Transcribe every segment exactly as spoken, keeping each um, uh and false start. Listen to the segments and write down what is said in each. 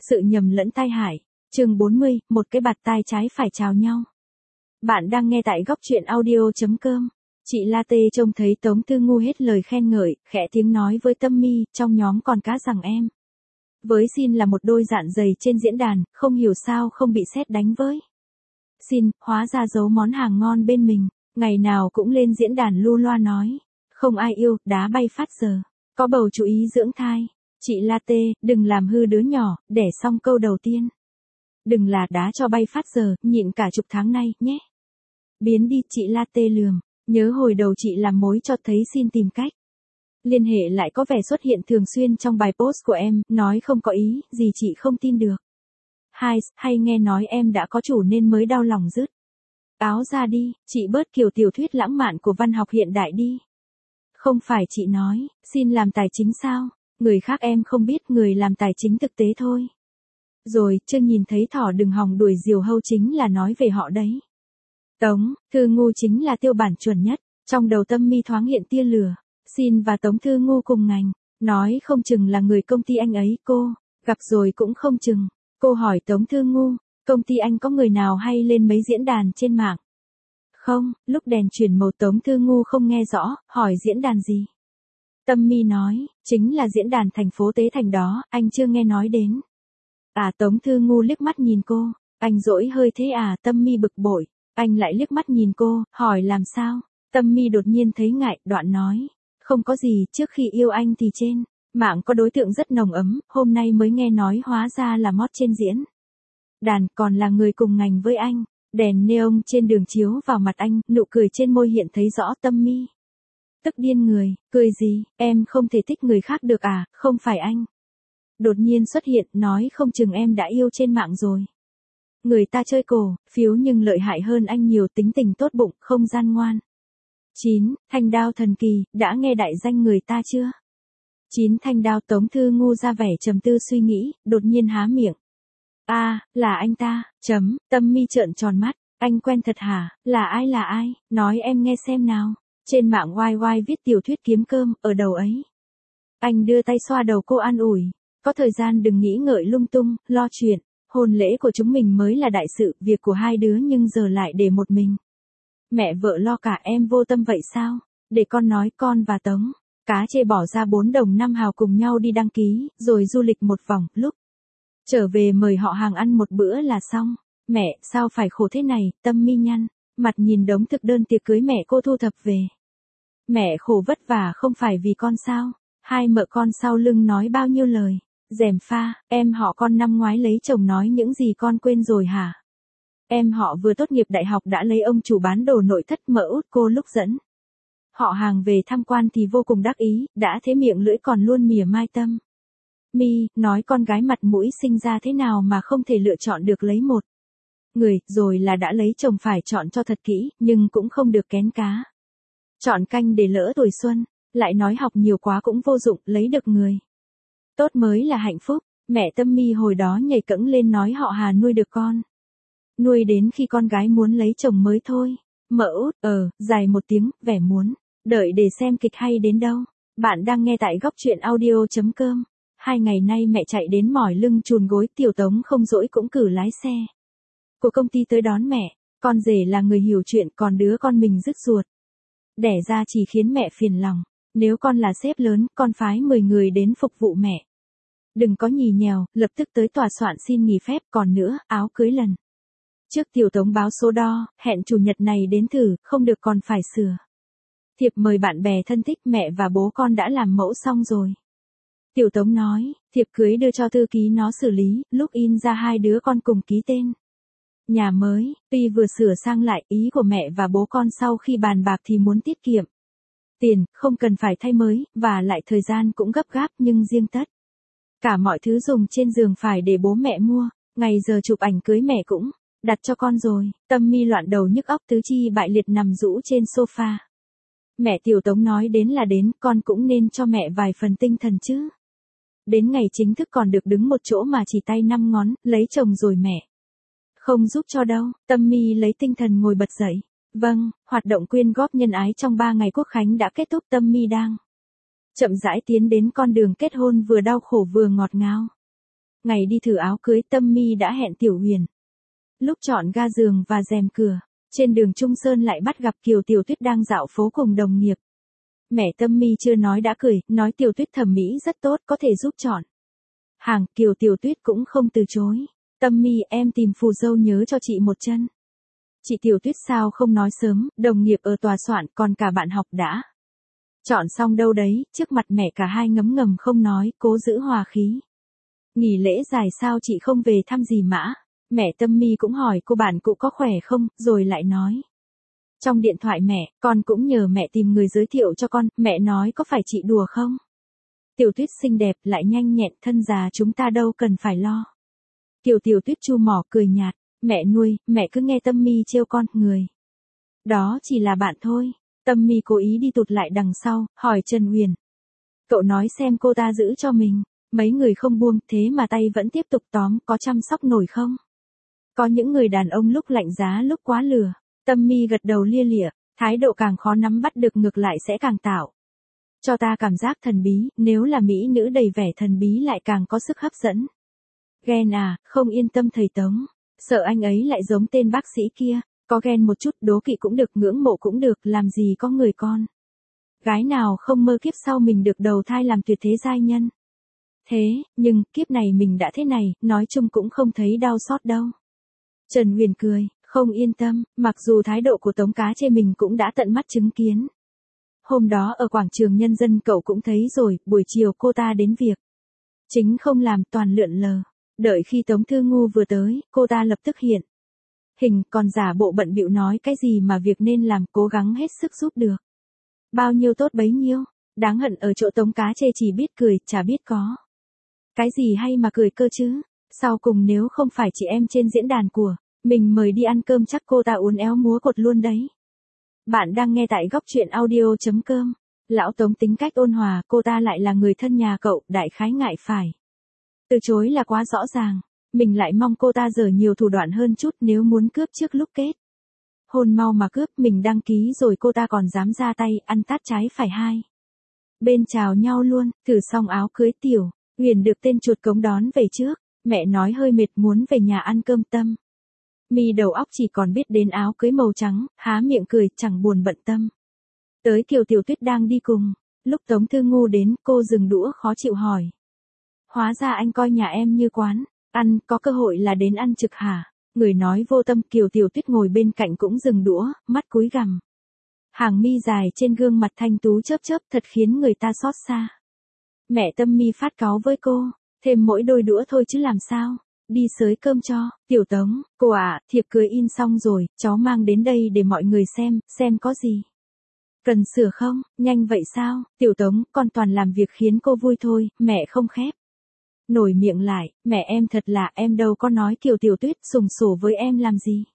Sự nhầm lẫn tai hại. Chương bốn mươi, một cái bạt tai trái phải chào nhau. Bạn đang nghe tại góc truyện audio chấm com. Chị Latte trông thấy Tống Thư Ngu hết lời khen ngợi, khẽ tiếng nói với Tâm Mi, trong nhóm còn cá rằng em. Với Xin là một đôi dạn dày trên diễn đàn, không hiểu sao không bị sét đánh với. Xin, hóa ra giấu món hàng ngon bên mình, ngày nào cũng lên diễn đàn lu loa nói. Không ai yêu, đá bay phát giờ. Có bầu chú ý dưỡng thai. Chị Latte, đừng làm hư đứa nhỏ, đẻ xong câu đầu tiên. Đừng là đá cho bay phát giờ, nhịn cả chục tháng nay, nhé. Biến đi, chị Latte lườm. Nhớ hồi đầu chị làm mối cho thấy Xin tìm cách. Liên hệ lại có vẻ xuất hiện thường xuyên trong bài post của em, nói không có ý, gì chị không tin được. Hai, hay nghe nói em đã có chủ nên mới đau lòng dứt. Áo ra đi, chị bớt kiểu tiểu thuyết lãng mạn của văn học hiện đại đi. Không phải chị nói, Xin làm tài chính sao? Người khác em không biết, người làm tài chính thực tế thôi. Rồi, chưa nhìn thấy thỏ đừng hòng đuổi diều hâu chính là nói về họ đấy. Tống Thư Ngu chính là tiêu bản chuẩn nhất, trong đầu Tâm Mi thoáng hiện tia lửa. Xin và Tống Thư Ngu cùng ngành, nói không chừng là người công ty anh ấy cô, gặp rồi cũng không chừng. Cô hỏi Tống Thư Ngu, công ty anh có người nào hay lên mấy diễn đàn trên mạng? Không, lúc đèn chuyển màu Tống Thư Ngu không nghe rõ, hỏi diễn đàn gì? Tâm Mi nói, chính là diễn đàn thành phố Tế Thành đó, anh chưa nghe nói đến. À, Tống Thư Ngu liếc mắt nhìn cô, anh dỗi hơi thế à? Tâm Mi bực bội, anh lại liếc mắt nhìn cô, hỏi làm sao? Tâm Mi đột nhiên thấy ngại, đoạn nói, không có gì, trước khi yêu anh thì trên mạng có đối tượng rất nồng ấm, hôm nay mới nghe nói hóa ra là mót trên diễn đàn, còn là người cùng ngành với anh. Đèn neon trên đường chiếu vào mặt anh, nụ cười trên môi hiện thấy rõ. Tâm Mi tức điên người, cười gì, em không thể thích người khác được à, không phải anh. Đột nhiên xuất hiện, nói không chừng em đã yêu trên mạng rồi. Người ta chơi cổ, phiếu nhưng lợi hại hơn anh nhiều, tính tình tốt bụng, không gian ngoan. chín. Thanh đao thần kỳ, đã nghe đại danh người ta chưa? chín. Thanh đao. Tống Thư Ngu ra vẻ trầm tư suy nghĩ, đột nhiên há miệng. A, à, là anh ta, chấm. Tâm Mi trợn tròn mắt, anh quen thật hả? Là ai là ai? Nói em nghe xem nào. Trên mạng oai oai viết tiểu thuyết kiếm cơm, ở đầu ấy. Anh đưa tay xoa đầu cô an ủi. Có thời gian đừng nghĩ ngợi lung tung, lo chuyện. Hôn lễ của chúng mình mới là đại sự, việc của hai đứa nhưng giờ lại để một mình. Mẹ vợ lo cả, em vô tâm vậy sao? Để con nói, con và Tống Cá Chê bỏ ra bốn đồng năm hào cùng nhau đi đăng ký, rồi du lịch một vòng, lúc trở về mời họ hàng ăn một bữa là xong. Mẹ, sao phải khổ thế này? Tâm Mi nhăn mặt nhìn đống thực đơn tiệc cưới mẹ cô thu thập về. Mẹ khổ vất vả không phải vì con sao? Hai mợ con sau lưng nói bao nhiêu lời. Gièm pha, em họ con năm ngoái lấy chồng nói những gì con quên rồi hả? Em họ vừa tốt nghiệp đại học đã lấy ông chủ bán đồ nội thất mợ út cô lúc dẫn họ hàng về tham quan thì vô cùng đắc ý, đã thế miệng lưỡi còn luôn mỉa mai Tâm Mi, nói con gái mặt mũi sinh ra thế nào mà không thể lựa chọn được lấy một người, rồi là đã lấy chồng phải chọn cho thật kỹ, nhưng cũng không được kén cá. Chọn canh để lỡ tuổi xuân, lại nói học nhiều quá cũng vô dụng, lấy được người tốt mới là hạnh phúc. Mẹ Tâm Mi hồi đó nhảy cẫng lên nói họ Hà nuôi được con. Nuôi đến khi con gái muốn lấy chồng mới thôi. Mợ út, ờ, dài một tiếng, vẻ muốn đợi để xem kịch hay đến đâu. Bạn đang nghe tại góc truyện audio chấm com. Hai ngày nay mẹ chạy đến mỏi lưng chùn gối, Tiểu Tống không dỗi cũng cử lái xe của công ty tới đón mẹ. Con rể là người hiểu chuyện, còn đứa con mình rứt ruột đẻ ra chỉ khiến mẹ phiền lòng. Nếu con là sếp lớn, con phái mười người đến phục vụ mẹ. Đừng có nhì nhèo, lập tức tới tòa soạn xin nghỉ phép. Còn nữa, áo cưới lần trước Tiểu Tống báo số đo, hẹn chủ nhật này đến thử, không được còn phải sửa. Thiệp mời bạn bè thân thích, mẹ và bố con đã làm mẫu xong rồi. Tiểu Tống nói, thiệp cưới đưa cho thư ký nó xử lý, lúc in ra hai đứa con cùng ký tên. Nhà mới, tuy vừa sửa sang lại, ý của mẹ và bố con sau khi bàn bạc thì muốn tiết kiệm tiền, không cần phải thay mới, và lại thời gian cũng gấp gáp, nhưng riêng tất cả mọi thứ dùng trên giường phải để bố mẹ mua, ngày giờ chụp ảnh cưới mẹ cũng đặt cho con rồi. Tâm Mi loạn đầu nhức óc, tứ chi bại liệt nằm rũ trên sofa. Mẹ Tiểu Tống nói đến là đến, con cũng nên cho mẹ vài phần tinh thần chứ. Đến ngày chính thức còn được đứng một chỗ mà chỉ tay năm ngón, lấy chồng rồi mẹ không giúp cho đâu. Tâm Mi lấy tinh thần ngồi bật dậy. Vâng, hoạt động quyên góp nhân ái trong ba ngày Quốc khánh đã kết thúc. Tâm Mi đang chậm rãi tiến đến con đường kết hôn, vừa đau khổ vừa ngọt ngào. Ngày đi thử áo cưới Tâm My đã hẹn Tiểu Huyền. Lúc chọn ga giường và rèm cửa, trên đường Trung Sơn lại bắt gặp Kiều Tiểu Tuyết đang dạo phố cùng đồng nghiệp. Mẹ Tâm My chưa nói đã cười, nói Tiểu Tuyết thẩm mỹ rất tốt, có thể giúp chọn hàng. Kiều Tiểu Tuyết cũng không từ chối. Tâm My, em tìm phù dâu nhớ cho chị một chân. Chị Tiểu Tuyết sao không nói sớm, đồng nghiệp ở tòa soạn còn cả bạn học đã chọn xong đâu đấy. Trước mặt mẹ cả hai ngấm ngầm không nói, cố giữ hòa khí. Nghỉ lễ dài sao chị không về thăm dì Mã? Mẹ Tâm My cũng hỏi cô bạn cụ có khỏe không, rồi lại nói. Trong điện thoại mẹ, con cũng nhờ mẹ tìm người giới thiệu cho con, mẹ nói có phải chị đùa không? Tiểu Tuyết xinh đẹp lại nhanh nhẹn, thân già chúng ta đâu cần phải lo. Kiều Tiểu Tuyết chu mỏ cười nhạt, mẹ nuôi, mẹ cứ nghe Tâm My trêu con, người đó chỉ là bạn thôi. Tâm My cố ý đi tụt lại đằng sau, hỏi Trần Huyền. Cậu nói xem cô ta giữ cho mình, mấy người không buông, thế mà tay vẫn tiếp tục tóm, có chăm sóc nổi không? Có những người đàn ông lúc lạnh giá lúc quá lừa. Tâm My gật đầu lia lịa, thái độ càng khó nắm bắt được ngược lại sẽ càng tạo cho ta cảm giác thần bí, nếu là mỹ nữ đầy vẻ thần bí lại càng có sức hấp dẫn. Ghen à, không yên tâm thầy Tống, sợ anh ấy lại giống tên bác sĩ kia, có ghen một chút, đố kỵ cũng được, ngưỡng mộ cũng được, làm gì có người con gái nào không mơ kiếp sau mình được đầu thai làm tuyệt thế giai nhân. Thế, nhưng, kiếp này mình đã thế này, nói chung cũng không thấy đau xót đâu. Trần Huyền cười, không yên tâm, mặc dù thái độ của Tống Cá chê mình cũng đã tận mắt chứng kiến. Hôm đó ở quảng trường Nhân dân cậu cũng thấy rồi, buổi chiều cô ta đến việc chính không làm, toàn lượn lờ. Đợi khi Tống Thư Ngu vừa tới, cô ta lập tức hiện hình, còn giả bộ bận bịu nói cái gì mà việc nên làm, cố gắng hết sức giúp được bao nhiêu tốt bấy nhiêu. Đáng hận ở chỗ Tống Cá chê chỉ biết cười, chả biết có cái gì hay mà cười cơ chứ. Sau cùng nếu không phải chị em trên diễn đàn của mình mời đi ăn cơm chắc cô ta uốn éo múa cột luôn đấy. Bạn đang nghe tại góc truyện audio.com. Lão Tống tính cách ôn hòa, cô ta lại là người thân nhà cậu, đại khái ngại phải từ chối là quá rõ ràng. Mình lại mong cô ta giở nhiều thủ đoạn hơn chút, nếu muốn cướp trước lúc kết hôn mau mà cướp, mình đăng ký rồi cô ta còn dám ra tay, ăn tát trái phải hai bên chào nhau luôn. Thử xong áo cưới Tiểu Huyền được tên chuột cống đón về trước. Mẹ nói hơi mệt muốn về nhà ăn cơm. Tâm My đầu óc chỉ còn biết đến áo cưới màu trắng, há miệng cười, chẳng buồn bận tâm tới Kiều Tiểu Tuyết đang đi cùng. Lúc Tống Thư Ngu đến, cô dừng đũa khó chịu hỏi. Hóa ra anh coi nhà em như quán ăn, có cơ hội là đến ăn trực hả? Người nói vô tâm. Kiều Tiểu Tuyết ngồi bên cạnh cũng dừng đũa, mắt cúi gằm. Hàng mi dài trên gương mặt thanh tú chớp chớp, thật khiến người ta xót xa. Mẹ Tâm My phát cáu với cô, thêm mỗi đôi đũa thôi chứ làm sao? Đi xới cơm cho. Tiểu Tống, cô ạ, à, thiệp cưới in xong rồi, cháu mang đến đây để mọi người xem, xem có gì cần sửa không? Nhanh vậy sao? Tiểu Tống, con toàn làm việc khiến cô vui thôi, mẹ không khép nổi miệng lại. Mẹ em thật là, em đâu có nói Kiều Tiểu Tuyết sùng sổ với em làm gì.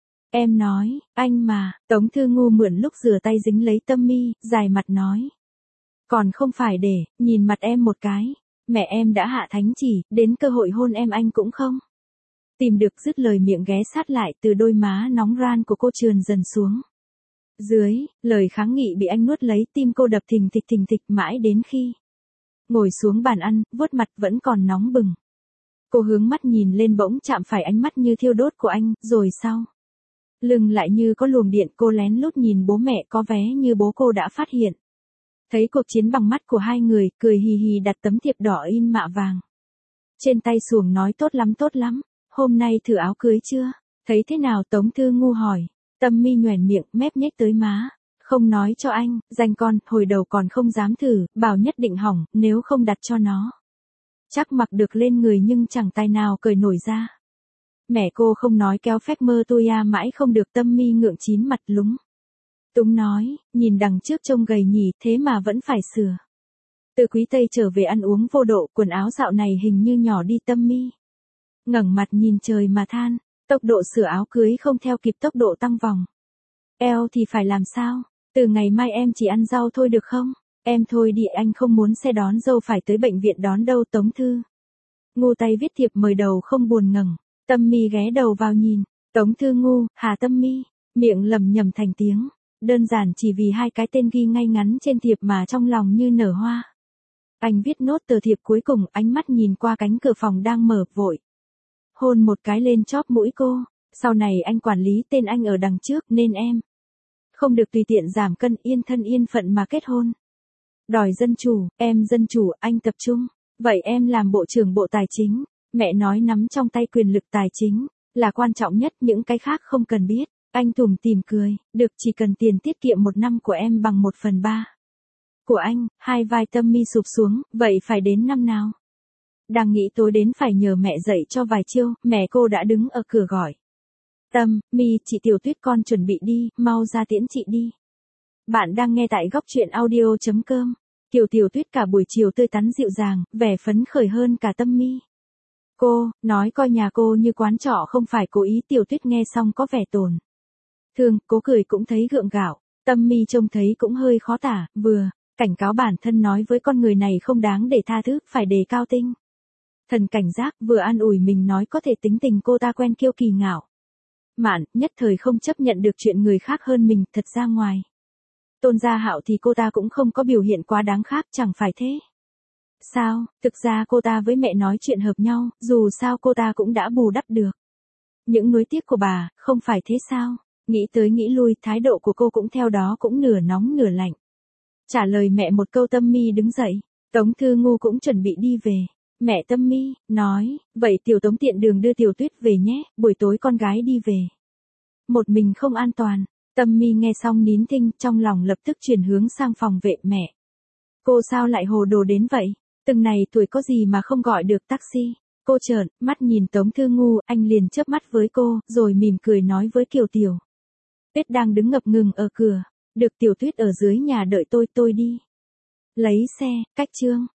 Em nói, anh mà. Tống Thư Ngu mượn lúc rửa tay dính lấy Tâm My, dài mặt nói. Còn không phải để nhìn mặt em một cái. Mẹ em đã hạ thánh chỉ, đến cơ hội hôn em anh cũng không tìm được. Dứt lời miệng ghé sát lại, từ đôi má nóng ran của cô trườn dần xuống dưới. Lời kháng nghị bị anh nuốt lấy, tim cô đập thình thịch thình thịch mãi đến khi ngồi xuống bàn ăn, vuốt mặt vẫn còn nóng bừng. Cô hướng mắt nhìn lên, bỗng chạm phải ánh mắt như thiêu đốt của anh, rồi sau lưng lại như có luồng điện. Cô lén lút nhìn bố mẹ, có vẻ như bố cô đã phát hiện thấy cuộc chiến bằng mắt của hai người, cười hì hì đặt tấm thiệp đỏ in mạ vàng trên tay xuồng, nói tốt lắm tốt lắm, hôm nay thử áo cưới chưa? Thấy thế nào? Tống Thư Ngu hỏi. Tâm My nhoẻn miệng, mép nhếch tới má. Không nói cho anh, danh con, hồi đầu còn không dám thử, bảo nhất định hỏng, nếu không đặt cho nó chắc mặc được lên người nhưng chẳng tài nào cởi nổi ra. Mẹ cô không nói kéo phép mơ tôi à, mãi không được. Tâm My ngượng chín mặt lúng túng nói, nhìn đằng trước trông gầy nhỉ, thế mà vẫn phải sửa. Từ Quý Tây trở về ăn uống vô độ, quần áo dạo này hình như nhỏ đi. Tâm My ngẩng mặt nhìn trời mà than, tốc độ sửa áo cưới không theo kịp tốc độ tăng vòng eo thì phải làm sao? Từ ngày mai em chỉ ăn rau thôi được không? Em thôi đi, anh không muốn xe đón dâu phải tới bệnh viện đón đâu. Tống Thư Ngu tay viết thiệp mời đầu không buồn ngẩng. Tâm My ghé đầu vào nhìn. Tống Thư Ngu, Hà Tâm My, miệng lẩm nhẩm thành tiếng. Đơn giản chỉ vì hai cái tên ghi ngay ngắn trên thiệp mà trong lòng như nở hoa. Anh viết nốt tờ thiệp cuối cùng, ánh mắt nhìn qua cánh cửa phòng đang mở, vội hôn một cái lên chóp mũi cô. Sau này anh quản lý tên anh ở đằng trước nên em không được tùy tiện giảm cân, yên thân yên phận mà kết hôn. Đòi dân chủ, em dân chủ, anh tập trung. Vậy em làm bộ trưởng bộ tài chính. Mẹ nói nắm trong tay quyền lực tài chính là quan trọng nhất, những cái khác không cần biết. Anh tủm tỉm cười, được, chỉ cần tiền tiết kiệm một năm của em bằng một phần ba của anh. Hai vai Tâm Mi sụp xuống, vậy phải đến năm nào? Đang nghĩ tối đến phải nhờ mẹ dạy cho vài chiêu, mẹ cô đã đứng ở cửa gọi. Tâm Mi, chị Tiểu Tuyết con chuẩn bị đi, mau ra tiễn chị đi. Bạn đang nghe tại góc truyện audio chấm com. Kiều Tiểu Tuyết cả buổi chiều tươi tắn dịu dàng, vẻ phấn khởi hơn cả Tâm Mi. Cô, nói coi nhà cô như quán trọ không phải cố ý. Tiểu Tuyết nghe xong có vẻ tổn thương, cố cười cũng thấy gượng gạo. Tâm Mi trông thấy cũng hơi khó tả, vừa cảnh cáo bản thân nói với con người này không đáng để tha thứ, phải đề cao tinh thần cảnh giác, vừa an ủi mình nói có thể tính tình cô ta quen kiêu kỳ ngạo mạn, nhất thời không chấp nhận được chuyện người khác hơn mình. Thật ra ngoài Tôn Gia Hạo thì cô ta cũng không có biểu hiện quá đáng khác, chẳng phải thế sao? Thực ra cô ta với mẹ nói chuyện hợp nhau, dù sao cô ta cũng đã bù đắp được những nuối tiếc của bà, không phải thế sao? Nghĩ tới nghĩ lui, thái độ của cô cũng theo đó cũng nửa nóng nửa lạnh. Trả lời mẹ một câu, Tâm Mi đứng dậy. Tống Thư Ngu cũng chuẩn bị đi về. Mẹ Tâm Mi nói, vậy Tiểu Tống tiện đường đưa Tiểu Tuyết về nhé, buổi tối con gái đi về một mình không an toàn. Tâm Mi nghe xong nín thinh, trong lòng lập tức chuyển hướng sang phòng vệ. Mẹ, cô sao lại hồ đồ đến vậy? Từng này tuổi có gì mà không gọi được taxi? Cô trợn mắt nhìn Tống Thư Ngu, anh liền chớp mắt với cô, rồi mỉm cười nói với Kiều Tiểu Tuyết đang đứng ngập ngừng ở cửa. Được, Tiểu Tuyết ở dưới nhà đợi tôi, tôi đi lấy xe. Cách chương